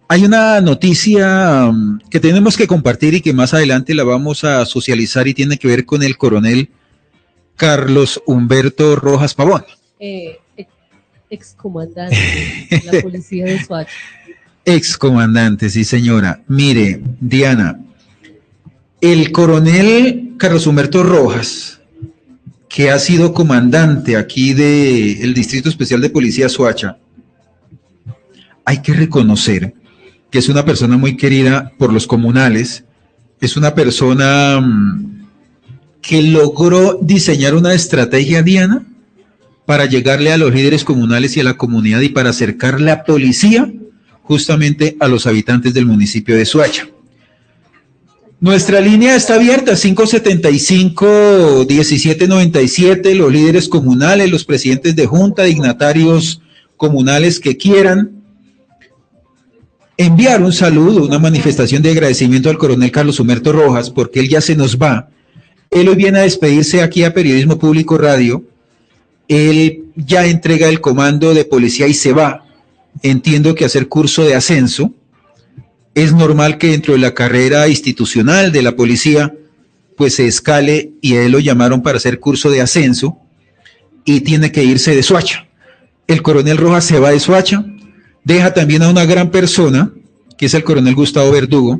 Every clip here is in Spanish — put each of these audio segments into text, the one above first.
Hay una noticia que tenemos que compartir y que más adelante la vamos a socializar y tiene que ver con el coronel Carlos Humberto Rojas Pavón. Excomandante de la policía de Soacha. Excomandante, sí señora. Mire, Diana, el coronel Carlos Humberto Rojas, que ha sido comandante aquí del Distrito Especial de Policía Soacha, hay que reconocer que es una persona muy querida por los comunales, es una persona que logró diseñar una estrategia, Diana, para llegarle a los líderes comunales y a la comunidad y para acercar la policía justamente a los habitantes del municipio de Soacha. Nuestra línea está abierta, 575-1797, los líderes comunales, los presidentes de junta, dignatarios comunales que quieran enviar un saludo, una manifestación de agradecimiento al coronel Carlos Humberto Rojas, porque él ya se nos va. Él hoy viene a despedirse aquí a Periodismo Público Radio. Él ya entrega el comando de policía y se va. Entiendo que hacer curso de ascenso. Es normal que dentro de la carrera institucional de la policía, pues se escale y a él lo llamaron para hacer curso de ascenso y tiene que irse de Soacha. El coronel Rojas se va de Soacha, deja también a una gran persona, que es el coronel Gustavo Verdugo,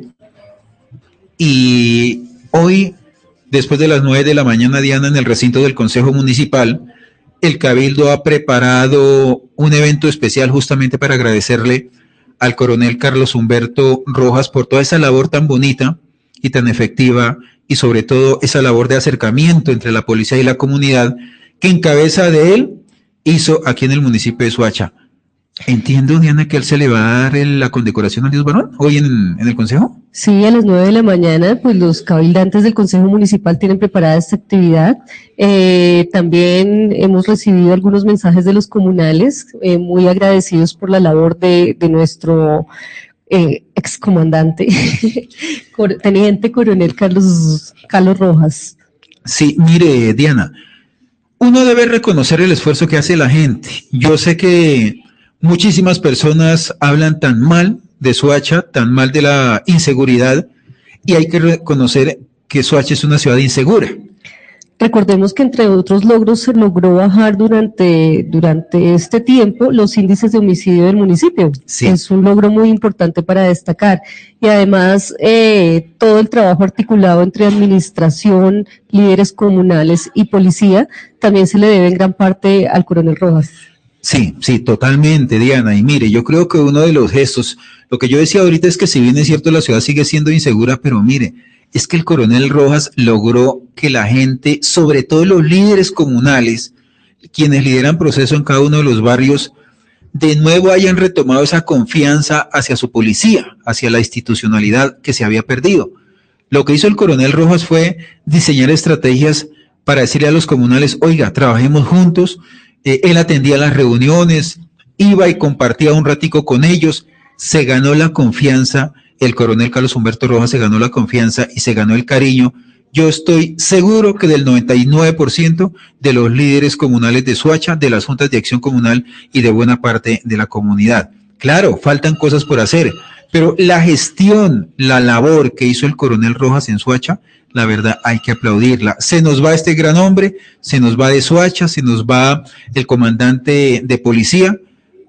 y hoy, después de las 9 de la mañana, Diana, en el recinto del Consejo Municipal, el Cabildo ha preparado un evento especial justamente para agradecerle al coronel Carlos Humberto Rojas por toda esa labor tan bonita y tan efectiva y sobre todo esa labor de acercamiento entre la policía y la comunidad que en cabeza de él hizo aquí en el municipio de Soacha. Entiendo, Diana, que él se le va a dar la condecoración al Dios Varón hoy en el Consejo. Sí, a las 9 de la mañana, pues los cabildantes del Consejo Municipal tienen preparada esta actividad. También hemos recibido algunos mensajes de los comunales, muy agradecidos por la labor de nuestro excomandante, teniente coronel Carlos Rojas. Sí, mire, Diana, uno debe reconocer el esfuerzo que hace la gente. Yo sé que muchísimas personas hablan tan mal de Soacha, tan mal de la inseguridad, y hay que reconocer que Soacha es una ciudad insegura. Recordemos que entre otros logros se logró bajar durante este tiempo los índices de homicidio del municipio. Sí. Es un logro muy importante para destacar. Y además todo el trabajo articulado entre administración, líderes comunales y policía también se le debe en gran parte al coronel Rojas. Sí, totalmente, Diana. Y mire, yo creo que uno de los gestos, lo que yo decía ahorita es que si bien es cierto la ciudad sigue siendo insegura, pero mire, es que el coronel Rojas logró que la gente, sobre todo los líderes comunales, quienes lideran proceso en cada uno de los barrios, de nuevo hayan retomado esa confianza hacia su policía, hacia la institucionalidad que se había perdido. Lo que hizo el coronel Rojas fue diseñar estrategias para decirle a los comunales, oiga, trabajemos juntos. Él atendía las reuniones, iba y compartía un ratico con ellos, se ganó la confianza, el coronel Carlos Humberto Rojas se ganó la confianza y se ganó el cariño. Yo estoy seguro que del 99% de los líderes comunales de Soacha, de las juntas de acción comunal y de buena parte de la comunidad. Claro, faltan cosas por hacer, pero la gestión, la labor que hizo el coronel Rojas en Soacha, la verdad hay que aplaudirla. Se nos va este gran hombre, se nos va de Soacha, se nos va el comandante de policía,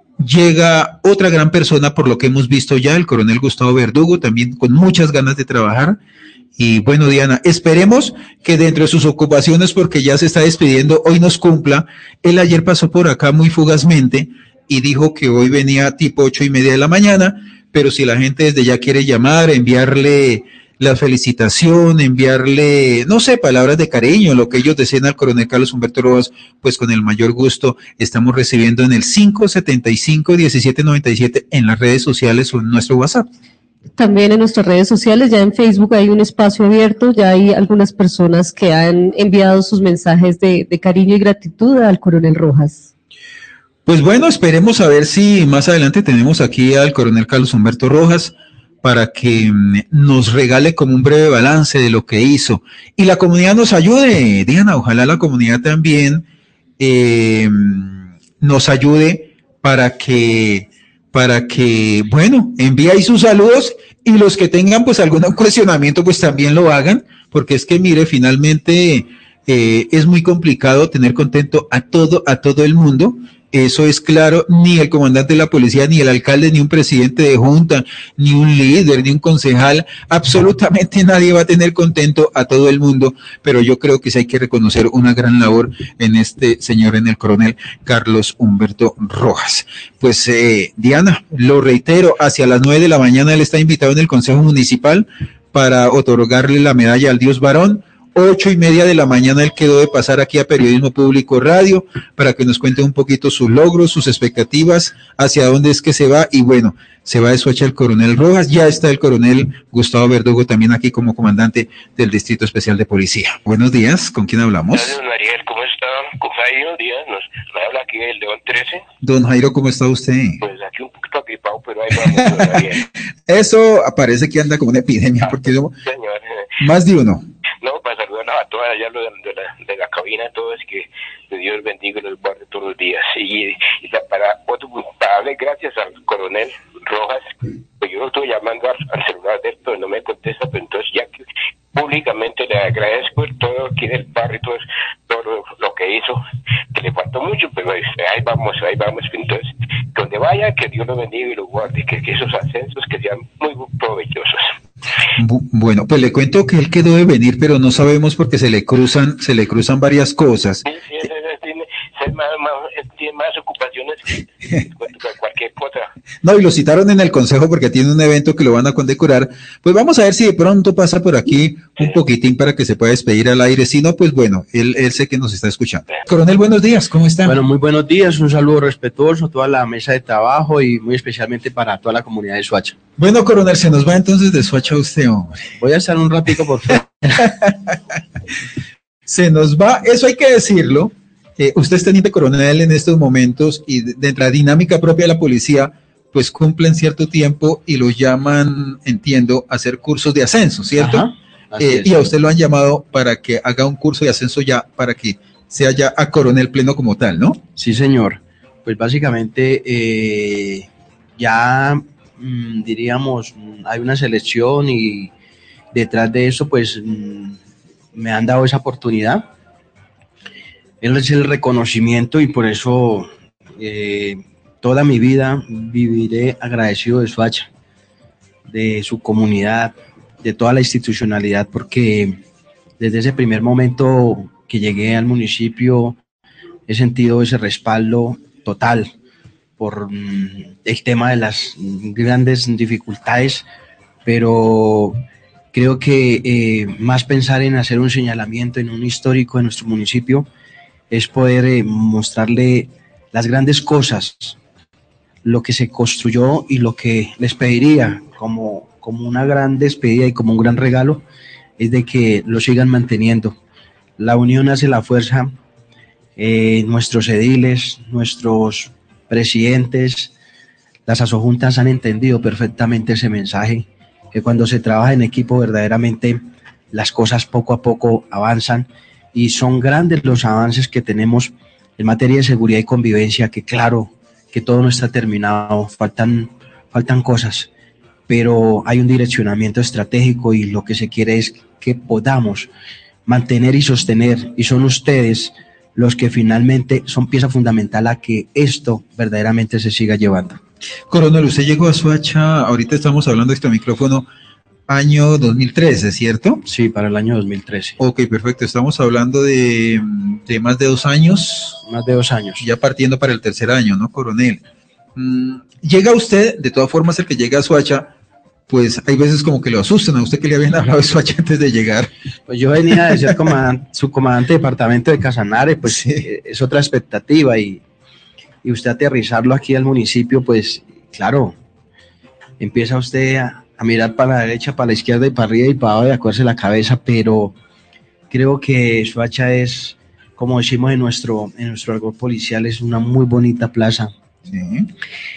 llega otra gran persona por lo que hemos visto ya, el coronel Gustavo Verdugo, también con muchas ganas de trabajar. Y bueno, Diana, esperemos que dentro de sus ocupaciones, porque ya se está despidiendo, hoy nos cumpla. Él ayer pasó por acá muy fugazmente y dijo que hoy venía tipo 8:30 de la mañana, pero si la gente desde ya quiere llamar, enviarle la felicitación, enviarle, no sé, palabras de cariño, lo que ellos deseen al coronel Carlos Humberto Rojas, pues con el mayor gusto estamos recibiendo en el 575-1797 en las redes sociales o en nuestro WhatsApp. También en nuestras redes sociales, ya en Facebook hay un espacio abierto, ya hay algunas personas que han enviado sus mensajes de cariño y gratitud al coronel Rojas. Pues bueno, esperemos a ver si más adelante tenemos aquí al coronel Carlos Humberto Rojas para que nos regale como un breve balance de lo que hizo. Y la comunidad nos ayude, Diana, ojalá la comunidad también nos ayude para que para que, bueno, envíe ahí sus saludos y los que tengan pues algún cuestionamiento pues también lo hagan, porque es que mire, finalmente es muy complicado tener contento a todo el mundo. Eso es claro, ni el comandante de la policía, ni el alcalde, ni un presidente de junta, ni un líder, ni un concejal, absolutamente nadie va a tener contento a todo el mundo, pero yo creo que sí hay que reconocer una gran labor en este señor, en el coronel Carlos Humberto Rojas. Pues Diana, lo reitero, hacia las 9 de la mañana él está invitado en el Consejo Municipal para otorgarle la medalla al Dios Varón. 8:30 de la mañana él quedó de pasar aquí a Periodismo Público Radio para que nos cuente un poquito sus logros, sus expectativas, hacia dónde es que se va. Y bueno, se va de Soacha el coronel Rojas, ya está el coronel Gustavo Verdugo también aquí como comandante del Distrito Especial de Policía. Buenos días, ¿con quién hablamos? Gracias, Mariel, ¿cómo está? Con Jairo Díaz, nos habla aquí el León 13. Don Jairo, ¿cómo está usted? Pues aquí un poquito agripado, pero ahí vamos, don Mariel. Eso parece que anda como una epidemia, porque somos Señor, más de uno. no, para saludar a todas allá de la cabina, a todos, que Dios bendiga y los guarde todos los días. Y para darle gracias al coronel Rojas, pues yo lo estoy llamando al celular de él, pero no me contesta, pero entonces ya que públicamente le agradezco todo aquí del barrio, todo lo que hizo, que le faltó mucho, pero ahí vamos, entonces, donde vaya, que Dios lo bendiga y lo guarde, que esos ascensos que sean muy provechosos. Bueno, pues le cuento que él quedó de venir, pero no sabemos porque se le cruzan varias cosas. Sí, tiene más ocupaciones que cualquier cosa. No, y lo citaron en el consejo porque tiene un evento que lo van a condecorar. Pues vamos a ver si de pronto pasa por aquí un poquitín para que se pueda despedir al aire. Si no, pues bueno, él sé que nos está escuchando. Coronel, buenos días, ¿cómo está? Bueno, muy buenos días, un saludo respetuoso a toda la mesa de trabajo y muy especialmente para toda la comunidad de Soacha. Bueno, coronel, se nos va entonces de Soacha usted, hombre. Voy a estar un ratico por fuera. Se nos va, eso hay que decirlo. Usted es teniente coronel en estos momentos y de la dinámica propia de la policía, pues cumplen cierto tiempo y los llaman, entiendo, a hacer cursos de ascenso, ¿cierto? Ajá, y a usted lo han llamado para que haga un curso de ascenso ya, para que sea ya a coronel pleno como tal, ¿no? Sí, señor. Pues básicamente ya diríamos, hay una selección y detrás de eso pues me han dado esa oportunidad. Es el reconocimiento y por eso toda mi vida viviré agradecido de Soacha, de su comunidad, de toda la institucionalidad, porque desde ese primer momento que llegué al municipio he sentido ese respaldo total por el tema de las grandes dificultades, pero creo que más pensar en hacer un señalamiento en un histórico de nuestro municipio es poder mostrarle las grandes cosas, lo que se construyó y lo que les pediría como una gran despedida y como un gran regalo es de que lo sigan manteniendo. La unión hace la fuerza. Nuestros ediles, nuestros presidentes, las asojuntas han entendido perfectamente ese mensaje, que cuando se trabaja en equipo verdaderamente las cosas poco a poco avanzan y son grandes los avances que tenemos en materia de seguridad y convivencia, que claro, que todo no está terminado, faltan cosas, pero hay un direccionamiento estratégico y lo que se quiere es que podamos mantener y sostener, y son ustedes los que finalmente son pieza fundamental a que esto verdaderamente se siga llevando. Coronel, usted llegó a Soacha, ahorita estamos hablando de este micrófono, año 2013, ¿cierto? Sí, para el año 2013. Ok, perfecto, estamos hablando de más de 2 años. Más de 2 años. Ya partiendo para el tercer año, ¿no, coronel? Llega usted, de todas formas, el que llega a Soacha, pues hay veces como que lo asustan. A usted que le habían hablado de Soacha antes de llegar. Pues yo venía de ser su comandante de departamento de Casanare, pues sí. Es otra expectativa y usted aterrizarlo aquí al municipio, pues claro, empieza usted a mirar para la derecha, para la izquierda y para arriba y para abajo y a acuerdarse la cabeza, pero creo que Soacha es, como decimos en nuestro argot policial, es una muy bonita plaza. Sí.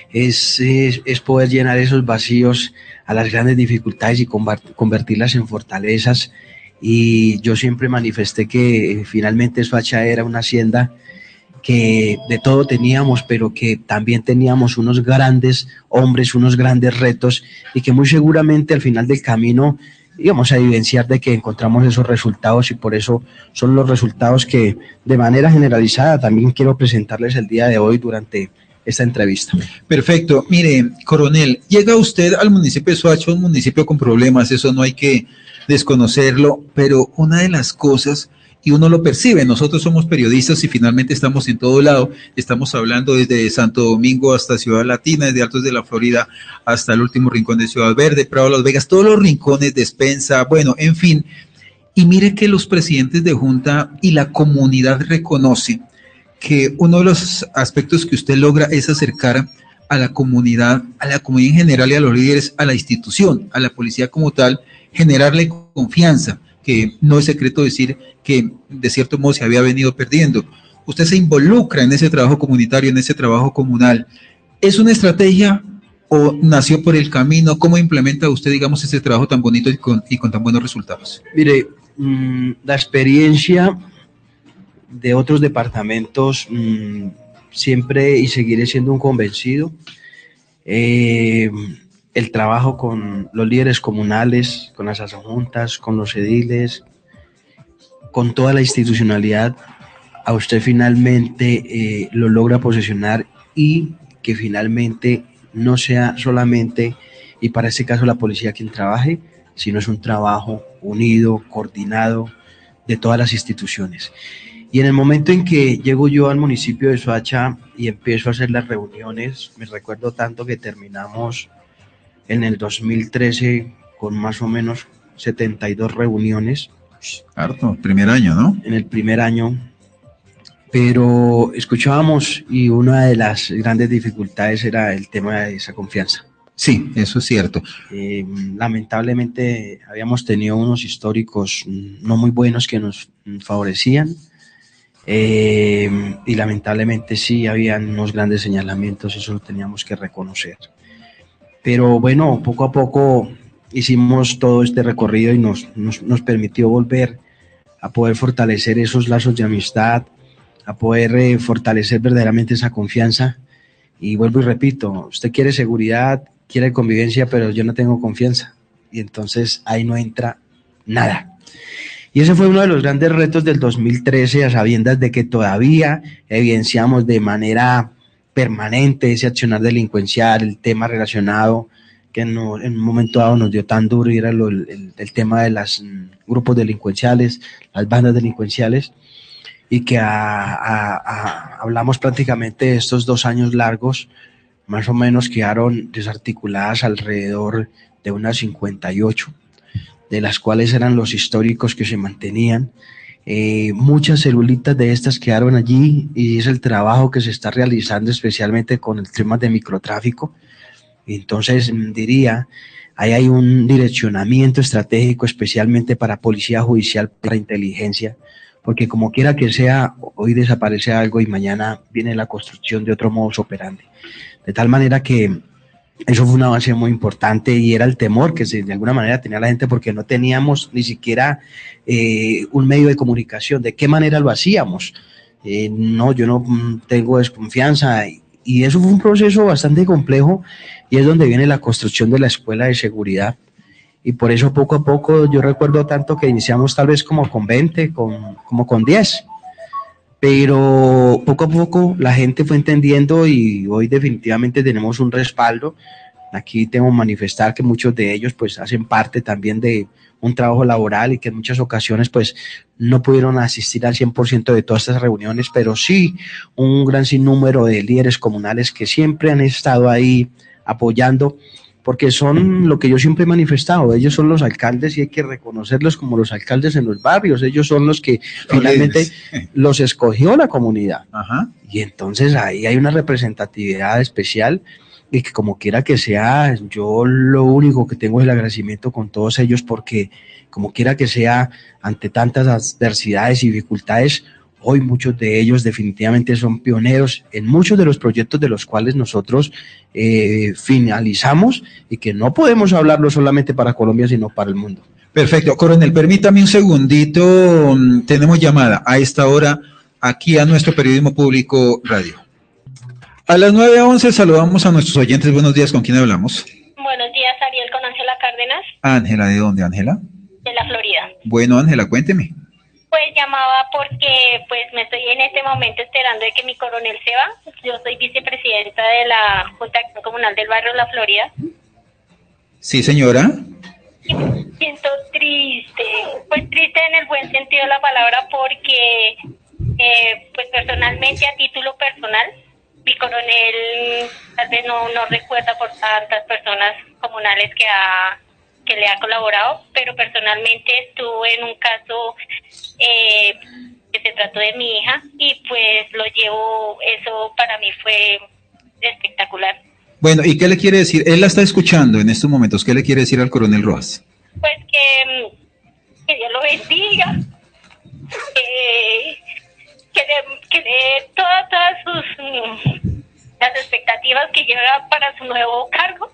Es poder llenar esos vacíos a las grandes dificultades y convertirlas en fortalezas, y yo siempre manifesté que finalmente Soacha era una hacienda que de todo teníamos, pero que también teníamos unos grandes hombres, unos grandes retos, y que muy seguramente al final del camino íbamos a evidenciar de que encontramos esos resultados, y por eso son los resultados que de manera generalizada también quiero presentarles el día de hoy durante esta entrevista. Perfecto. Mire, coronel, llega usted al municipio de Soacha, un municipio con problemas, eso no hay que desconocerlo, pero una de las cosas, y uno lo percibe, nosotros somos periodistas y finalmente estamos en todo lado, estamos hablando desde Santo Domingo hasta Ciudad Latina, desde Altos de la Florida hasta el último rincón de Ciudad Verde, Prado, Las Vegas, todos los rincones, Despensa, bueno, en fin. Y mire que los presidentes de junta y la comunidad reconocen que uno de los aspectos que usted logra es acercar a la comunidad en general y a los líderes, a la institución, a la policía como tal, generarle confianza, que no es secreto decir que de cierto modo se había venido perdiendo. Usted se involucra en ese trabajo comunitario, en ese trabajo comunal. ¿Es una estrategia o nació por el camino? ¿Cómo implementa usted, digamos, ese trabajo tan bonito y con tan buenos resultados? Mire, la experiencia de otros departamentos, siempre y seguiré siendo un convencido. El trabajo con los líderes comunales, con las asojuntas, con los ediles, con toda la institucionalidad, a usted finalmente lo logra posesionar, y que finalmente no sea solamente, y para este caso la policía quien trabaje, sino es un trabajo unido, coordinado de todas las instituciones. Y en el momento en que llego yo al municipio de Soacha y empiezo a hacer las reuniones, me recuerdo tanto que terminamos en el 2013 con más o menos 72 reuniones. Harto, primer año, ¿no? En el primer año, pero escuchábamos y una de las grandes dificultades era el tema de esa confianza. Sí, eso es cierto. Lamentablemente habíamos tenido unos históricos no muy buenos que nos favorecían. Y lamentablemente sí habían unos grandes señalamientos, eso lo teníamos que reconocer. Pero bueno, poco a poco hicimos todo este recorrido y nos permitió volver a poder fortalecer esos lazos de amistad, a poder fortalecer verdaderamente esa confianza. Y vuelvo y repito, usted quiere seguridad, quiere convivencia, pero yo no tengo confianza. Y entonces ahí no entra nada. Y ese fue uno de los grandes retos del 2013, a sabiendas de que todavía evidenciamos de manera permanente ese accionar delincuencial, el tema relacionado que en un momento dado nos dio tan duro, y era el tema de los grupos delincuenciales, las bandas delincuenciales, y que hablamos prácticamente de estos 2 años largos, más o menos quedaron desarticuladas alrededor de unas 58, de las cuales eran los históricos que se mantenían. Muchas celulitas de estas quedaron allí, y es el trabajo que se está realizando especialmente con el tema de microtráfico. Entonces diría, ahí hay un direccionamiento estratégico especialmente para policía judicial, para inteligencia, porque como quiera que sea, hoy desaparece algo y mañana viene la construcción de otro modus operandi. De tal manera que eso fue un avance muy importante, y era el temor que de alguna manera tenía la gente, porque no teníamos ni siquiera un medio de comunicación. ¿De qué manera lo hacíamos? No, yo no tengo desconfianza, y eso fue un proceso bastante complejo, y es donde viene la construcción de la escuela de seguridad. Y por eso poco a poco, yo recuerdo tanto que iniciamos tal vez como con 20, como con 10, pero poco a poco la gente fue entendiendo, y hoy definitivamente tenemos un respaldo. Aquí tengo que manifestar que muchos de ellos pues hacen parte también de un trabajo laboral, y que en muchas ocasiones pues no pudieron asistir al 100% de todas estas reuniones, pero sí un gran sinnúmero de líderes comunales que siempre han estado ahí apoyando, porque son lo que yo siempre he manifestado, ellos son los alcaldes y hay que reconocerlos como los alcaldes en los barrios, ellos son los que finalmente los escogió la comunidad. Ajá. Y entonces ahí hay una representatividad especial, y que como quiera que sea, yo lo único que tengo es el agradecimiento con todos ellos, porque como quiera que sea, ante tantas adversidades y dificultades, hoy muchos de ellos definitivamente son pioneros en muchos de los proyectos de los cuales nosotros finalizamos, y que no podemos hablarlo solamente para Colombia, sino para el mundo. Perfecto. Coronel, permítame un segundito, tenemos llamada a esta hora. aquí a nuestro periodismo público radio. A las 9:11 saludamos a nuestros oyentes. Buenos días, ¿con quién hablamos? Buenos días, Ariel, con Ángela Cárdenas. Ángela, ¿de dónde, Ángela? De la Florida. Bueno, Ángela, cuénteme. Pues llamaba porque pues me estoy en este momento enterando de que mi coronel se va. Yo soy vicepresidenta de la Junta de Acción Comunal del Barrio La Florida. Sí, señora. Y me siento triste, pues triste en el buen sentido de la palabra porque pues personalmente, a título personal, mi coronel tal vez no recuerda por tantas personas comunales que le ha colaborado, pero personalmente estuve en un caso que se trató de mi hija y pues lo llevo, eso para mí fue espectacular. Bueno, ¿y qué le quiere decir? Él la está escuchando en estos momentos. ¿Qué le quiere decir al coronel Rojas? Pues que Dios lo bendiga, que le dé todas sus las expectativas que lleva para su nuevo cargo,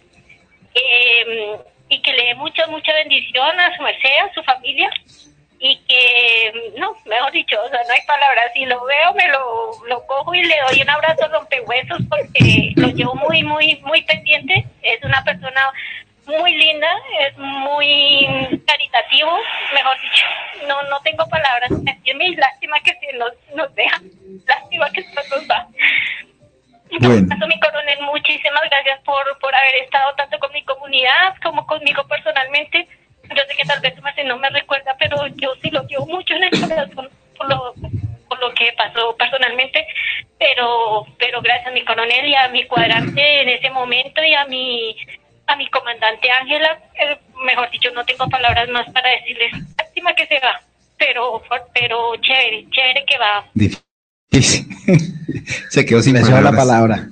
y que le dé mucha bendición a su merced, a su familia, y que, no, mejor dicho, o sea, no hay palabras, si lo veo me lo cojo y le doy un abrazo rompehuesos porque lo llevo muy pendiente. Es una persona muy linda, es muy caritativo, mejor dicho, no tengo palabras. Es lástima que se nos deja, lástima que se nos va. Bueno. Mi coronel, muchísimas gracias por haber estado tanto con mi comunidad como conmigo personalmente. Yo sé que tal vez no me recuerda, pero yo sí lo llevo mucho en el corazón por lo que pasó personalmente, pero gracias a mi coronel y a mi cuadrante en ese momento y a mi comandante Ángela, mejor dicho, no tengo palabras más para decirles. Lástima que se va, pero chévere que va. Difícil. Se quedó sin palabras. La palabra.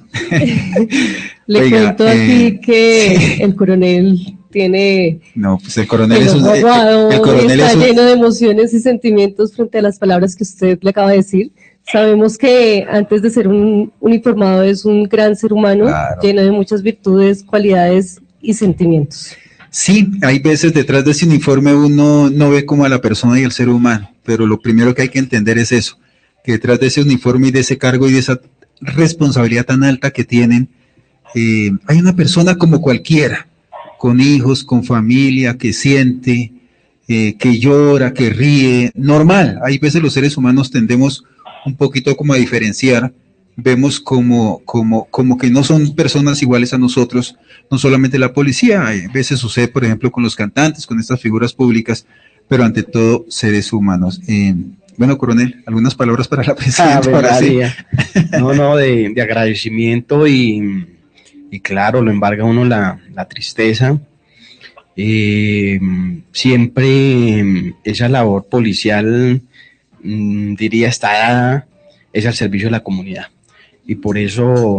Le cuento aquí que el coronel tiene... No, pues el coronel es un... El coronel está lleno de emociones y sentimientos frente a las palabras que usted le acaba de decir. Sabemos que antes de ser un uniformado es un gran ser humano, claro, lleno de muchas virtudes, cualidades y sentimientos. Sí, hay veces detrás de ese uniforme uno no ve como a la persona y al ser humano, pero lo primero que hay que entender es eso, que detrás de ese uniforme y de ese cargo y de esa responsabilidad tan alta que tienen, hay una persona como cualquiera, con hijos, con familia, que siente, que llora, que ríe, normal. Hay veces los seres humanos tendemos un poquito como a diferenciar, vemos como que no son personas iguales a nosotros, no solamente la policía, a veces sucede por ejemplo con los cantantes, con estas figuras públicas, pero ante todo seres humanos. Bueno, coronel, algunas palabras para la presidenta. Ahora sí. No, de agradecimiento y claro, lo embarga uno la tristeza. Siempre esa labor policial, diría, es al servicio de la comunidad. Y por eso,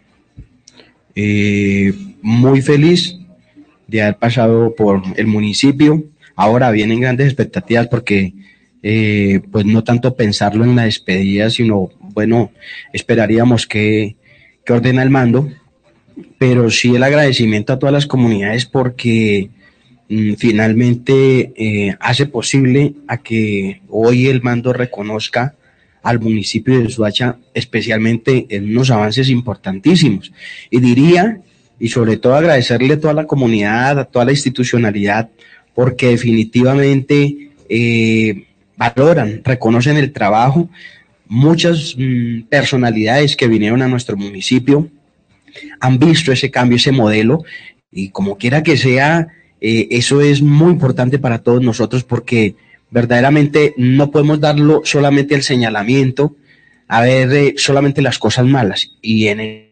muy feliz de haber pasado por el municipio. Ahora vienen grandes expectativas porque pues no tanto pensarlo en la despedida, sino, bueno, esperaríamos que ordena el mando, pero sí el agradecimiento a todas las comunidades porque finalmente hace posible a que hoy el mando reconozca al municipio de Soacha, especialmente en unos avances importantísimos. Y diría, y sobre todo agradecerle a toda la comunidad, a toda la institucionalidad, porque definitivamente valoran, reconocen el trabajo. Muchas personalidades que vinieron a nuestro municipio han visto ese cambio, ese modelo, y como quiera que sea, eso es muy importante para todos nosotros porque verdaderamente no podemos darlo solamente el señalamiento, a ver solamente las cosas malas, y en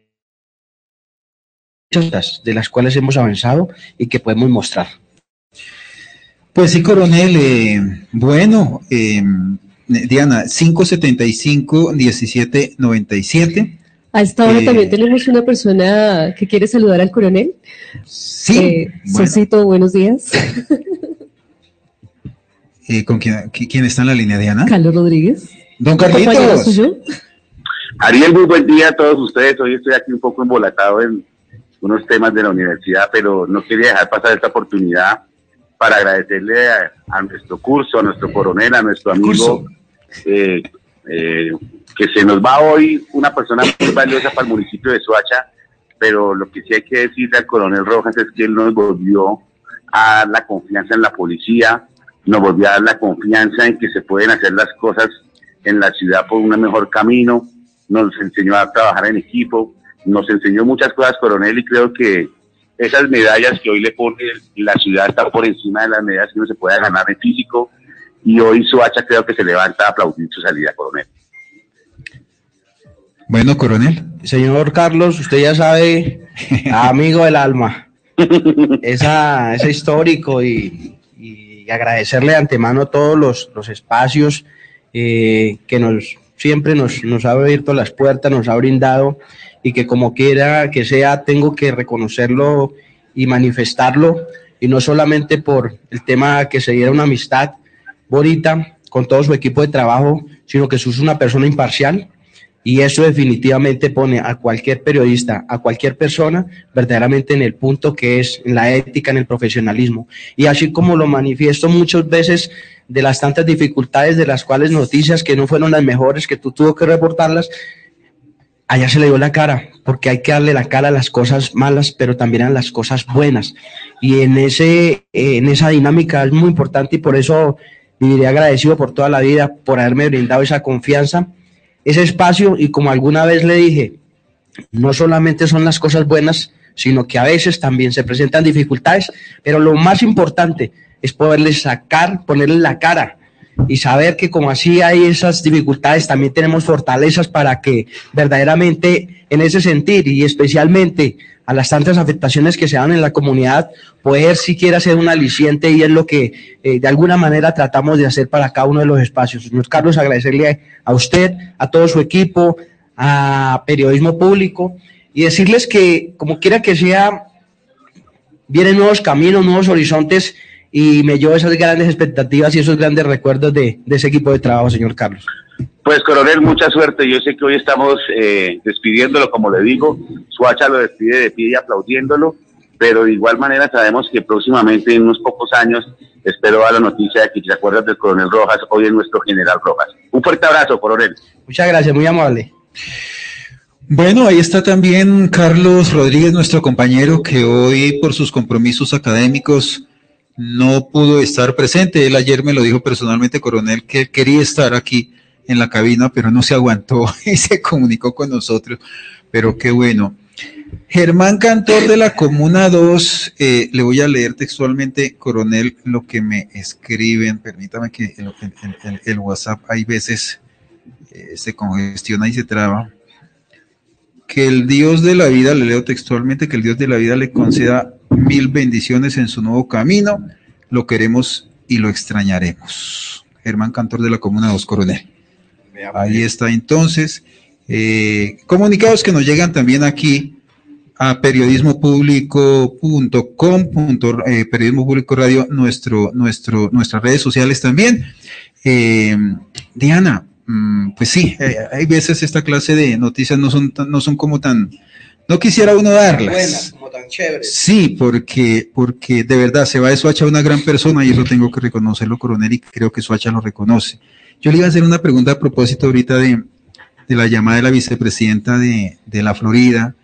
muchas de las cuales hemos avanzado y que podemos mostrar. Pues sí, coronel, bueno, Diana, 575-1797. A esta hora también tenemos una persona que quiere saludar al coronel. Sí. Bueno. Sosito, buenos días. ¿Con quién está en la línea, Diana? Carlos Rodríguez. Don Carlitos. Ariel, muy buen día a todos ustedes. Hoy estoy aquí un poco embolatado en unos temas de la universidad, pero no quería dejar pasar esta oportunidad para agradecerle a nuestro curso, a nuestro coronel, a nuestro amigo que se nos va hoy una persona muy valiosa para el municipio de Soacha, pero lo que sí hay que decirle al coronel Rojas es que él nos volvió a dar la confianza en la policía, nos volvió a dar la confianza en que se pueden hacer las cosas en la ciudad por un mejor camino, nos enseñó a trabajar en equipo, nos enseñó muchas cosas, coronel, y creo que esas medallas que hoy le pone la ciudad están por encima de las medallas que uno se pueda ganar en físico, y hoy Soacha creo que se levanta a aplaudir su salida, coronel. Bueno, coronel. Señor Carlos, usted ya sabe, amigo del alma, ese histórico y agradecerle de antemano todos los espacios que siempre nos ha abierto las puertas, nos ha brindado, y que como quiera que sea, tengo que reconocerlo y manifestarlo, y no solamente por el tema que se diera una amistad bonita con todo su equipo de trabajo, sino que sos una persona imparcial, y eso definitivamente pone a cualquier periodista, a cualquier persona, verdaderamente en el punto que es en la ética, en el profesionalismo. Y así como lo manifiesto muchas veces de las tantas dificultades de las cuales noticias que no fueron las mejores, que tú tuvo que reportarlas, allá se le dio la cara, porque hay que darle la cara a las cosas malas, pero también a las cosas buenas. Y en esa dinámica es muy importante, y por eso viviré agradecido por toda la vida, por haberme brindado esa confianza, ese espacio. Y como alguna vez le dije, no solamente son las cosas buenas, sino que a veces también se presentan dificultades, pero lo más importante es poderles ponerle la cara y saber que como así hay esas dificultades, también tenemos fortalezas para que verdaderamente en ese sentir, y especialmente a las tantas afectaciones que se dan en la comunidad, poder siquiera ser un aliciente, y es lo que de alguna manera tratamos de hacer para cada uno de los espacios. Señor Carlos, agradecerle a usted, a todo su equipo, a Periodismo Público, y decirles que como quiera que sea, vienen nuevos caminos, nuevos horizontes, y me llevo esas grandes expectativas y esos grandes recuerdos de ese equipo de trabajo, señor Carlos. Pues, coronel, mucha suerte. Yo sé que hoy estamos despidiéndolo, como le digo, Soacha lo despide de pie y aplaudiéndolo, pero de igual manera sabemos que próximamente, en unos pocos años, espero dar la noticia de que se acuerdan del coronel Rojas, hoy es nuestro general Rojas. Un fuerte abrazo, coronel. Muchas gracias, muy amable. Bueno, ahí está también Carlos Rodríguez, nuestro compañero, que hoy por sus compromisos académicos no pudo estar presente. Él ayer me lo dijo personalmente, coronel, que quería estar aquí en la cabina, pero no se aguantó y se comunicó con nosotros. Pero qué bueno. Germán Cantor de la Comuna 2, le voy a leer textualmente, coronel, lo que me escriben. Permítame que el WhatsApp hay veces se congestiona y se traba. Que el Dios de la vida, le leo textualmente, que el Dios de la vida le conceda 1000 bendiciones en su nuevo camino. Lo queremos y lo extrañaremos. Germán Cantor de la Comuna 2, coronel. Ahí está entonces. Comunicados que nos llegan también aquí a periodismopublico.com, Periodismo Público Radio, nuestras redes sociales también. Diana, pues sí, hay veces esta clase de noticias no son como tan, no quisiera uno darlas. Buenas, como tan chéveres. Sí, porque de verdad se va de Soacha una gran persona, y eso tengo que reconocerlo, coronel, y creo que Soacha lo reconoce. Yo le iba a hacer una pregunta a propósito ahorita de la llamada de la vicepresidenta de la Florida.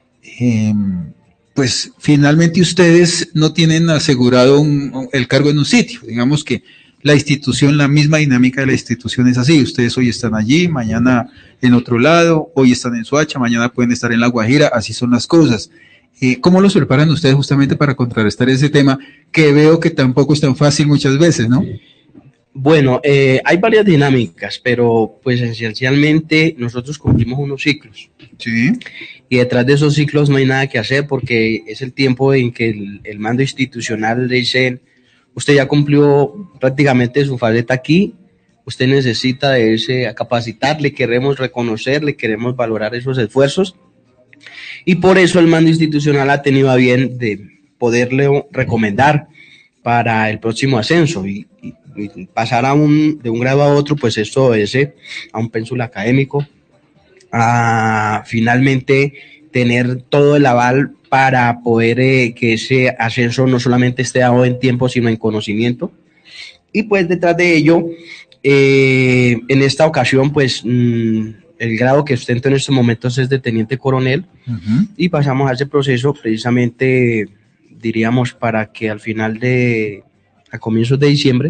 Pues finalmente ustedes no tienen asegurado el cargo en un sitio, digamos que la institución, la misma dinámica de la institución es así. Ustedes hoy están allí, mañana en otro lado, hoy están en Soacha, mañana pueden estar en La Guajira, así son las cosas. ¿Cómo los preparan ustedes justamente para contrarrestar ese tema que veo que tampoco es tan fácil muchas veces, ¿no? Bueno, hay varias dinámicas, pero pues esencialmente nosotros cumplimos unos ciclos. Sí. Y detrás de esos ciclos no hay nada que hacer, porque es el tiempo en que el mando institucional le dicen: usted ya cumplió prácticamente su faceta aquí, usted necesita de irse a capacitar, le queremos reconocer, le queremos valorar esos esfuerzos, y por eso el mando institucional ha tenido a bien de poderle recomendar para el próximo ascenso y pasar de un grado a otro, pues esto obedece a un pénsul académico, a finalmente tener todo el aval para poder que ese ascenso no solamente esté dado en tiempo, sino en conocimiento. Y pues detrás de ello, En esta ocasión, pues, el grado que ostento en estos momentos es de teniente coronel, y pasamos a ese proceso precisamente, diríamos, para que al final a comienzos de diciembre,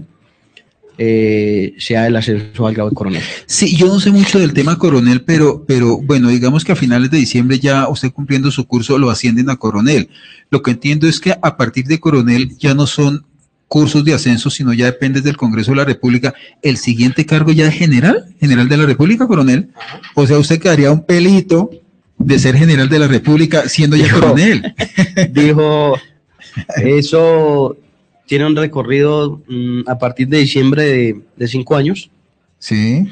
sea el ascenso al grado de coronel. Sí, yo no sé mucho del tema coronel, pero bueno, digamos que a finales de diciembre ya usted cumpliendo su curso lo ascienden a coronel. Lo que entiendo es que a partir de coronel ya no son cursos de ascenso, sino ya depende del Congreso de la República. ¿El siguiente cargo ya es general de la República, coronel? O sea, usted quedaría un pelito de ser general de la República siendo ya coronel. Dijo, eso tiene un recorrido a partir de diciembre de 5 años. Sí.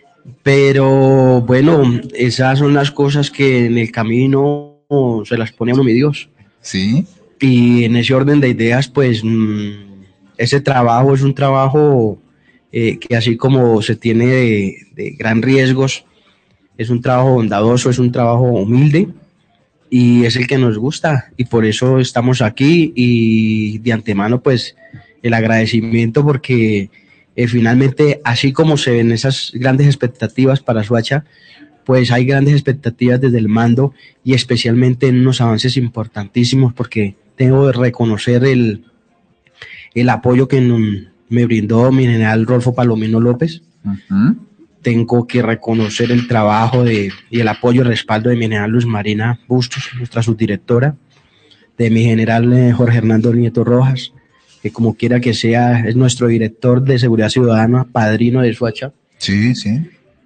Pero bueno, esas son las cosas que en el camino se las pone a uno mi Dios. Sí. Y en ese orden de ideas, pues ese trabajo es un trabajo que así como se tiene de gran riesgos, es un trabajo bondadoso, es un trabajo humilde, y es el que nos gusta, y por eso estamos aquí, y de antemano pues el agradecimiento, porque finalmente, así como se ven esas grandes expectativas para Soacha, pues hay grandes expectativas desde el mando, y especialmente en unos avances importantísimos, porque tengo que reconocer el apoyo que me brindó mi general Rolfo Palomino López. Tengo que reconocer el trabajo y el apoyo y respaldo de mi general Luz Marina Bustos, nuestra subdirectora, de mi general Jorge Hernando Nieto Rojas, que como quiera que sea es nuestro director de seguridad ciudadana, padrino de Soacha. Sí, sí.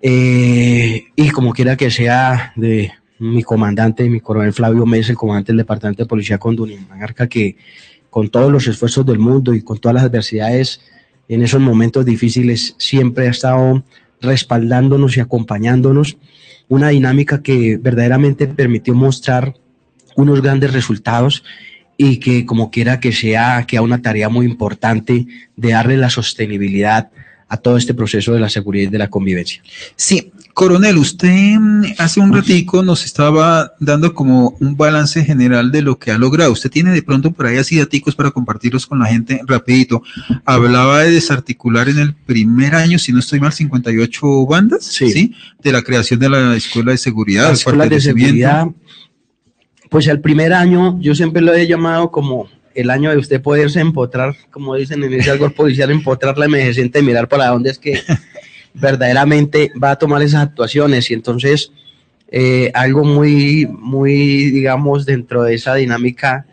Y como quiera que sea de mi comandante, mi coronel Flavio Mesa, el comandante del Departamento de Policía Cundinamarca, que con todos los esfuerzos del mundo y con todas las adversidades en esos momentos difíciles siempre ha estado respaldándonos y acompañándonos, una dinámica que verdaderamente permitió mostrar unos grandes resultados, y que como quiera que sea, queda una tarea muy importante de darle la sostenibilidad a todo este proceso de la seguridad y de la convivencia. Sí, coronel, usted hace un ratico nos estaba dando como un balance general de lo que ha logrado. Usted tiene de pronto por ahí así daticos para compartirlos con la gente rapidito. Hablaba de desarticular en el primer año, si no estoy mal, 58 bandas, ¿sí? De la creación de la Escuela de Seguridad. La Escuela de Seguridad, pues el primer año yo siempre lo he llamado como el año de usted poderse empotrar, como dicen en ese algo policial, empotrar la emergencia y mirar para dónde es que verdaderamente va a tomar esas actuaciones. Y entonces algo muy, digamos, dentro de esa dinámica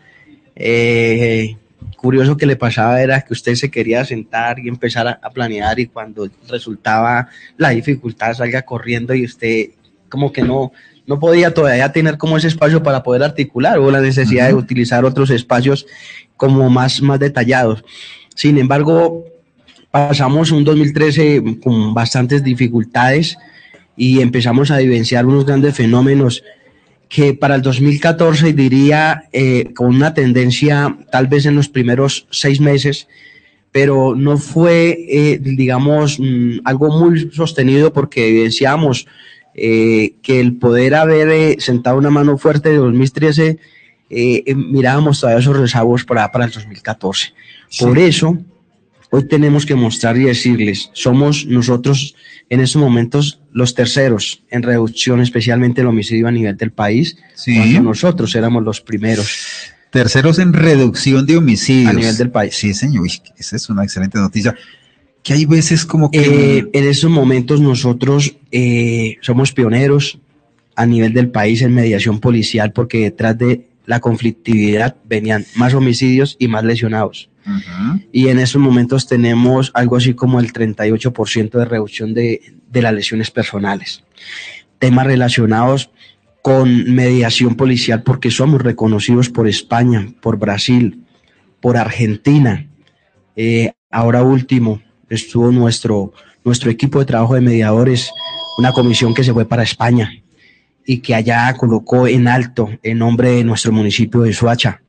curioso que le pasaba era que usted se quería sentar y empezar a planear, y cuando resultaba la dificultad salga corriendo, y usted como que no podía todavía tener como ese espacio para poder articular, o la necesidad de utilizar otros espacios como más detallados. Sin embargo, pasamos un 2013 con bastantes dificultades y empezamos a vivenciar unos grandes fenómenos que para el 2014 diría con una tendencia tal vez en los primeros 6 meses, pero no fue, digamos, algo muy sostenido, porque evidenciamos que el poder haber sentado una mano fuerte de 2013, mirábamos todavía esos rezagos para el 2014. Sí. Por eso, hoy tenemos que mostrar y decirles, somos nosotros en estos momentos los terceros en reducción, especialmente el homicidio a nivel del país, cuando nosotros éramos los primeros. Terceros en reducción de homicidios. A nivel del país. Sí, señor, esa es una excelente noticia. Que hay veces como que... en esos momentos nosotros somos pioneros a nivel del país en mediación policial, porque detrás de la conflictividad venían más homicidios y más lesionados. Y en esos momentos tenemos algo así como el 38% de reducción de las lesiones personales. Temas relacionados con mediación policial, porque somos reconocidos por España, por Brasil, por Argentina. Ahora último, estuvo nuestro equipo de trabajo de mediadores, una comisión que se fue para España y que allá colocó en alto el nombre de nuestro municipio de Soacha.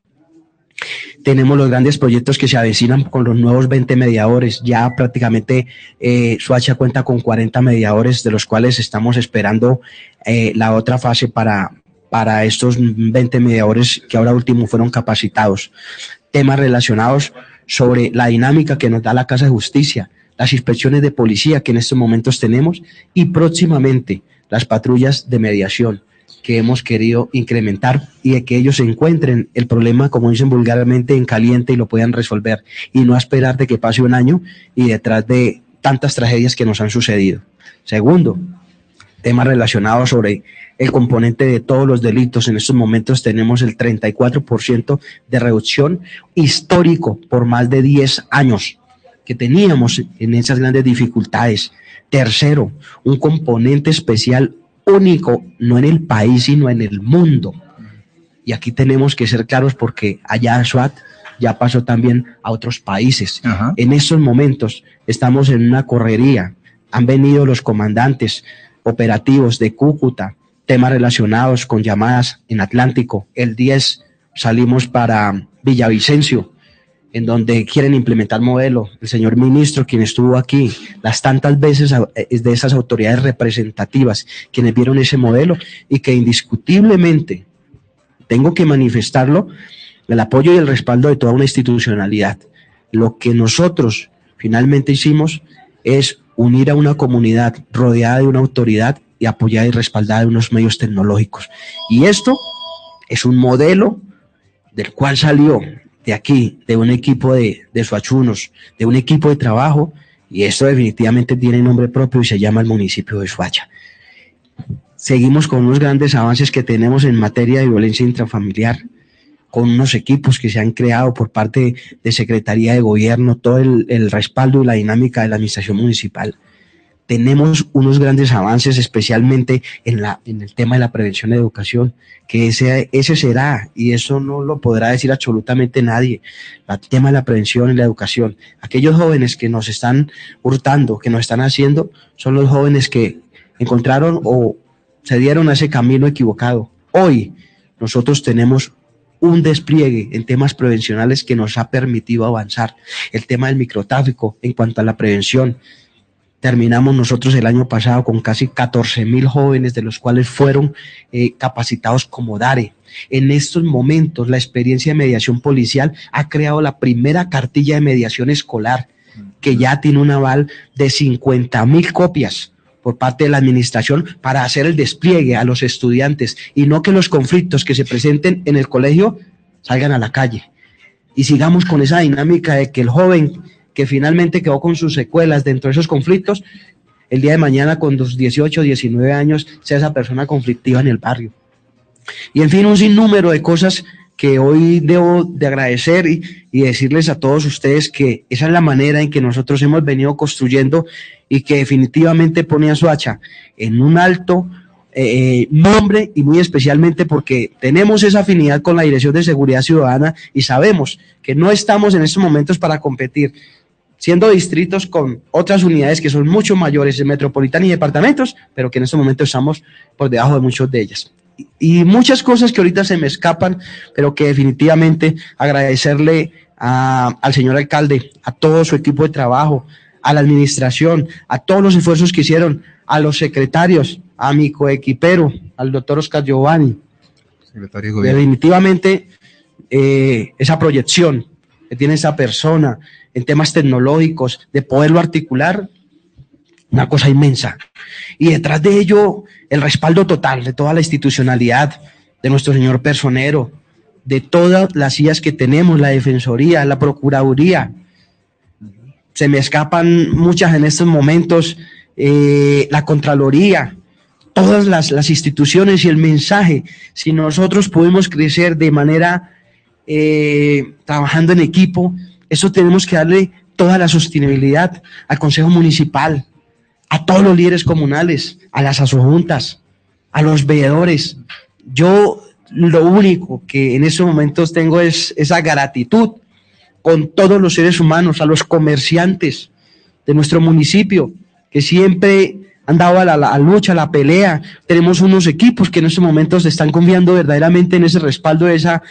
Tenemos los grandes proyectos que se avecinan con los nuevos 20 mediadores. Ya prácticamente Soacha cuenta con 40 mediadores, de los cuales estamos esperando la otra fase para estos 20 mediadores que ahora último fueron capacitados. Temas relacionados sobre la dinámica que nos da la Casa de Justicia. las inspecciones de policía que en estos momentos tenemos y próximamente las patrullas de mediación que hemos querido incrementar y de que ellos encuentren el problema, como dicen vulgarmente, en caliente y lo puedan resolver y no esperar de que pase un año y detrás de tantas tragedias que nos han sucedido. Segundo, temas relacionados sobre el componente de todos los delitos. En estos momentos tenemos el 34% de reducción histórico por más de 10 años que teníamos en esas grandes dificultades. Tercero, un componente especial único, no en el país, sino en el mundo. Y aquí tenemos que ser claros porque allá SWAT ya pasó también a otros países. Ajá. En estos momentos estamos en una correría. Han venido los comandantes operativos de Cúcuta, temas relacionados con llamadas en Atlántico. El 10 salimos para Villavicencio, en donde quieren implementar modelo. El señor ministro, quien estuvo aquí, las tantas veces de esas autoridades representativas, quienes vieron ese modelo y que indiscutiblemente, tengo que manifestarlo, el apoyo y el respaldo de toda una institucionalidad. Lo que nosotros finalmente hicimos es unir a una comunidad rodeada de una autoridad y apoyada y respaldada de unos medios tecnológicos. Y esto es un modelo del cual salió de aquí, de un equipo de soachunos, de un equipo de trabajo, y esto definitivamente tiene nombre propio y se llama el municipio de Soacha. Seguimos con unos grandes avances que tenemos en materia de violencia intrafamiliar, con unos equipos que se han creado por parte de Secretaría de Gobierno, todo el respaldo y la dinámica de la administración municipal. Tenemos unos grandes avances, especialmente en el tema de la prevención y educación, que ese será, y eso no lo podrá decir absolutamente nadie, el tema de la prevención y la educación. Aquellos jóvenes que nos están hurtando, que nos están haciendo, son los jóvenes que encontraron o se dieron a ese camino equivocado. Hoy nosotros tenemos un despliegue en temas prevencionales que nos ha permitido avanzar. El tema del microtráfico en cuanto a la prevención. Terminamos nosotros el año pasado con casi 14,000 jóvenes, de los cuales fueron capacitados como DARE. En estos momentos, la experiencia de mediación policial ha creado la primera cartilla de mediación escolar, que ya tiene un aval de 50,000 copias por parte de la administración para hacer el despliegue a los estudiantes y no que los conflictos que se presenten en el colegio salgan a la calle. Y sigamos con esa dinámica de que el joven que finalmente quedó con sus secuelas dentro de esos conflictos, el día de mañana con los 18, 19 años, sea esa persona conflictiva en el barrio. Y en fin, un sinnúmero de cosas que hoy debo de agradecer y decirles a todos ustedes que esa es la manera en que nosotros hemos venido construyendo y que definitivamente pone a Soacha en un alto nombre, y muy especialmente porque tenemos esa afinidad con la Dirección de Seguridad Ciudadana y sabemos que no estamos en estos momentos para competir, siendo distritos con otras unidades que son mucho mayores en metropolitana y departamentos, pero que en estos momentos estamos por debajo de muchos de ellas. Y muchas cosas que ahorita se me escapan, pero que definitivamente agradecerle al señor alcalde, a todo su equipo de trabajo, a la administración, a todos los esfuerzos que hicieron, a los secretarios, a mi coequipero, al doctor Oscar Giovanni. Secretario de Gobierno. Definitivamente esa proyección que tiene esa persona en temas tecnológicos, de poderlo articular, una cosa inmensa. Y detrás de ello, el respaldo total de toda la institucionalidad, de nuestro señor personero, de todas las sillas que tenemos, la Defensoría, la Procuraduría. Se me escapan muchas en estos momentos, la Contraloría, todas las instituciones y el mensaje. Si nosotros podemos crecer de manera trabajando en equipo, eso tenemos que darle toda la sostenibilidad al Consejo Municipal, a todos los líderes comunales, a las asojuntas, a los veedores. Yo lo único que en estos momentos tengo es esa gratitud con todos los seres humanos, a los comerciantes de nuestro municipio, que siempre han dado a la lucha, a la pelea. Tenemos unos equipos que en estos momentos están confiando verdaderamente en ese respaldo de esa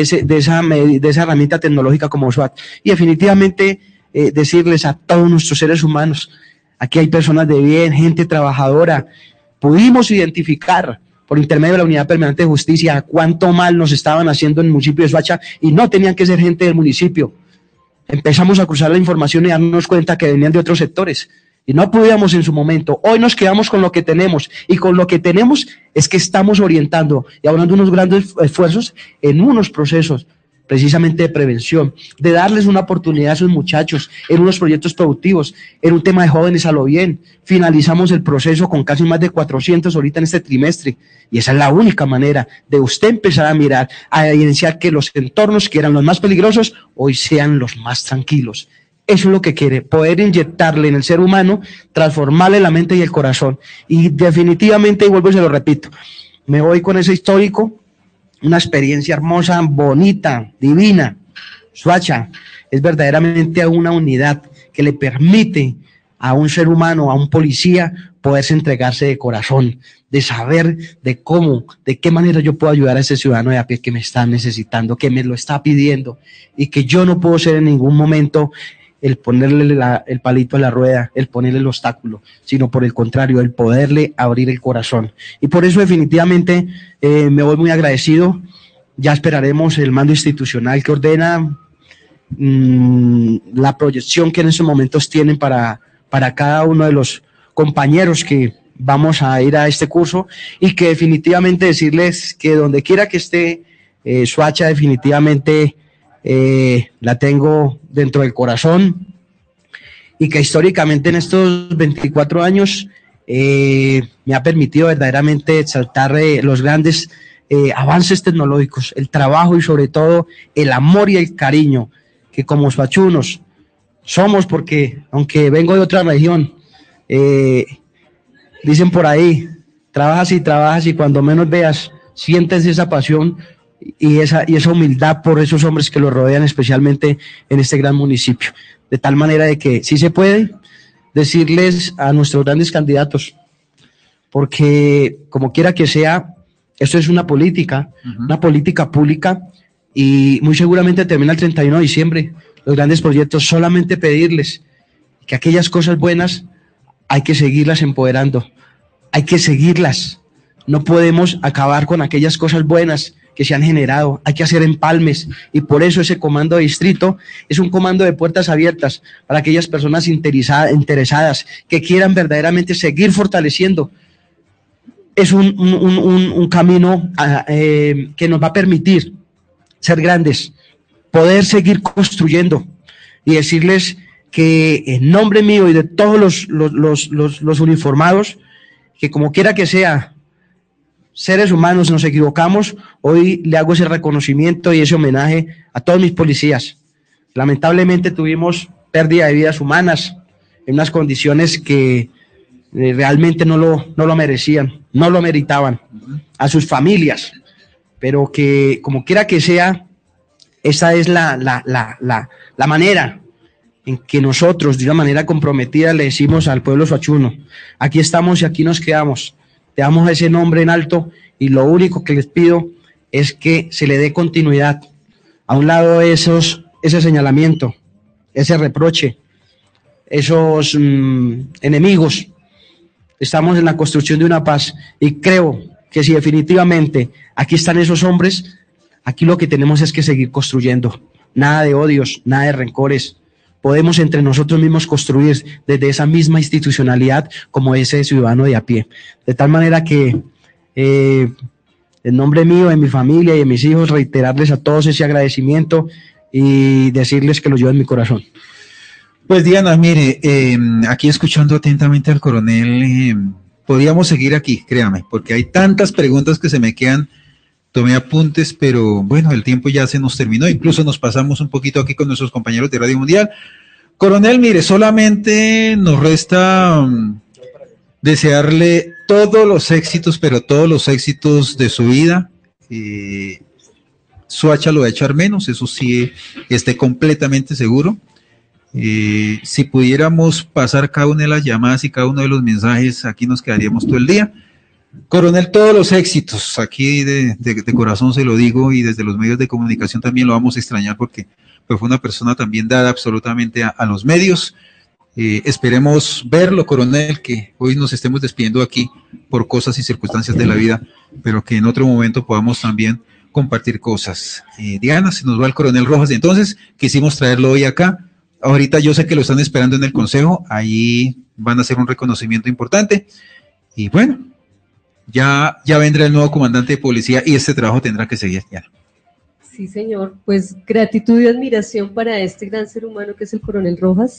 herramienta tecnológica como SWAT. Y definitivamente decirles a todos nuestros seres humanos, aquí hay personas de bien, gente trabajadora. Pudimos identificar por intermedio de la Unidad Permanente de Justicia cuánto mal nos estaban haciendo en el municipio de Soacha y no tenían que ser gente del municipio. empezamos a cruzar la información y darnos cuenta que venían de otros sectores. Y no podíamos en su momento. Hoy nos quedamos con lo que tenemos. Y con lo que tenemos es que estamos orientando y hablando unos grandes esfuerzos en unos procesos precisamente de prevención, de darles una oportunidad a esos muchachos en unos proyectos productivos, en un tema de jóvenes a lo bien. Finalizamos el proceso con casi más de 400 ahorita en este trimestre. Y esa es la única manera de usted empezar a mirar, a evidenciar que los entornos que eran los más peligrosos hoy sean los más tranquilos. Eso es lo que quiere, poder inyectarle en el ser humano, transformarle la mente y el corazón. Y definitivamente, y vuelvo y se lo repito, me voy con ese histórico, una experiencia hermosa, bonita, divina. Soacha es verdaderamente una unidad que le permite a un ser humano, a un policía, poderse entregarse de corazón, de saber de cómo, de qué manera yo puedo ayudar a ese ciudadano de a pie que me está necesitando, que me lo está pidiendo, y que yo no puedo ser en ningún momento el ponerle el palito a la rueda, el ponerle el obstáculo, sino por el contrario, el poderle abrir el corazón. Y por eso definitivamente me voy muy agradecido. Ya esperaremos el mando institucional que ordena la proyección que en estos momentos tienen para cada uno de los compañeros que vamos a ir a este curso, y que definitivamente decirles que donde quiera que esté, Soacha definitivamente la tengo dentro del corazón, y que históricamente en estos 24 años me ha permitido verdaderamente exaltar los grandes avances tecnológicos, el trabajo y sobre todo el amor y el cariño que como soachunos somos, porque aunque vengo de otra región, dicen por ahí, trabajas y cuando menos veas, sientes esa pasión y esa humildad por esos hombres que lo rodean, especialmente en este gran municipio. De tal manera de que sí se puede decirles a nuestros grandes candidatos, porque como quiera que sea, esto es una política pública, y muy seguramente termina el 31 de diciembre los grandes proyectos. Solamente pedirles que aquellas cosas buenas hay que seguirlas empoderando, hay que seguirlas. No podemos acabar con aquellas cosas buenas que se han generado, hay que hacer empalmes, y por eso ese comando de distrito es un comando de puertas abiertas para aquellas personas interesadas que quieran verdaderamente seguir fortaleciendo. Es un camino que nos va a permitir ser grandes, poder seguir construyendo, y decirles que en nombre mío y de todos los uniformados, que como quiera que sea, seres humanos, nos equivocamos, hoy le hago ese reconocimiento y ese homenaje a todos mis policías. Lamentablemente tuvimos pérdida de vidas humanas en unas condiciones que realmente no lo merecían, no lo meritaban, a sus familias, pero que como quiera que sea, esa es la manera en que nosotros, de una manera comprometida, le decimos al pueblo soachuno: aquí estamos y aquí nos quedamos. Te damos ese nombre en alto, y lo único que les pido es que se le dé continuidad. A un lado de ese señalamiento, ese reproche, esos enemigos, estamos en la construcción de una paz, y creo que si definitivamente aquí están esos hombres, aquí lo que tenemos es que seguir construyendo. Nada de odios, nada de rencores. Podemos entre nosotros mismos construir desde esa misma institucionalidad como ese ciudadano de a pie. De tal manera que en nombre mío, de mi familia y de mis hijos, reiterarles a todos ese agradecimiento y decirles que lo llevo en mi corazón. Pues Diana, mire, aquí escuchando atentamente al coronel, podríamos seguir aquí, créame, porque hay tantas preguntas que se me quedan. Tomé apuntes, pero bueno, el tiempo ya se nos terminó, incluso nos pasamos un poquito aquí con nuestros compañeros de Radio Mundial. Coronel, mire, solamente nos resta desearle todos los éxitos, pero todos los éxitos de su vida. Soacha lo va a echar menos, eso sí, esté completamente seguro. Si pudiéramos pasar cada una de las llamadas y cada uno de los mensajes, aquí nos quedaríamos todo el día. Coronel, todos los éxitos, aquí de corazón se lo digo, y desde los medios de comunicación también lo vamos a extrañar, porque pues, fue una persona también dada absolutamente a los medios. Esperemos verlo, coronel, que hoy nos estemos despidiendo aquí por cosas y circunstancias de la vida, pero que en otro momento podamos también compartir cosas. Diana, se nos va el coronel Rojas, entonces quisimos traerlo hoy acá. Ahorita yo sé que lo están esperando en el consejo, ahí van a hacer un reconocimiento importante y bueno, ya vendrá el nuevo comandante de policía y este trabajo tendrá que seguir, Diana. Sí, señor, pues gratitud y admiración para este gran ser humano que es el coronel Rojas.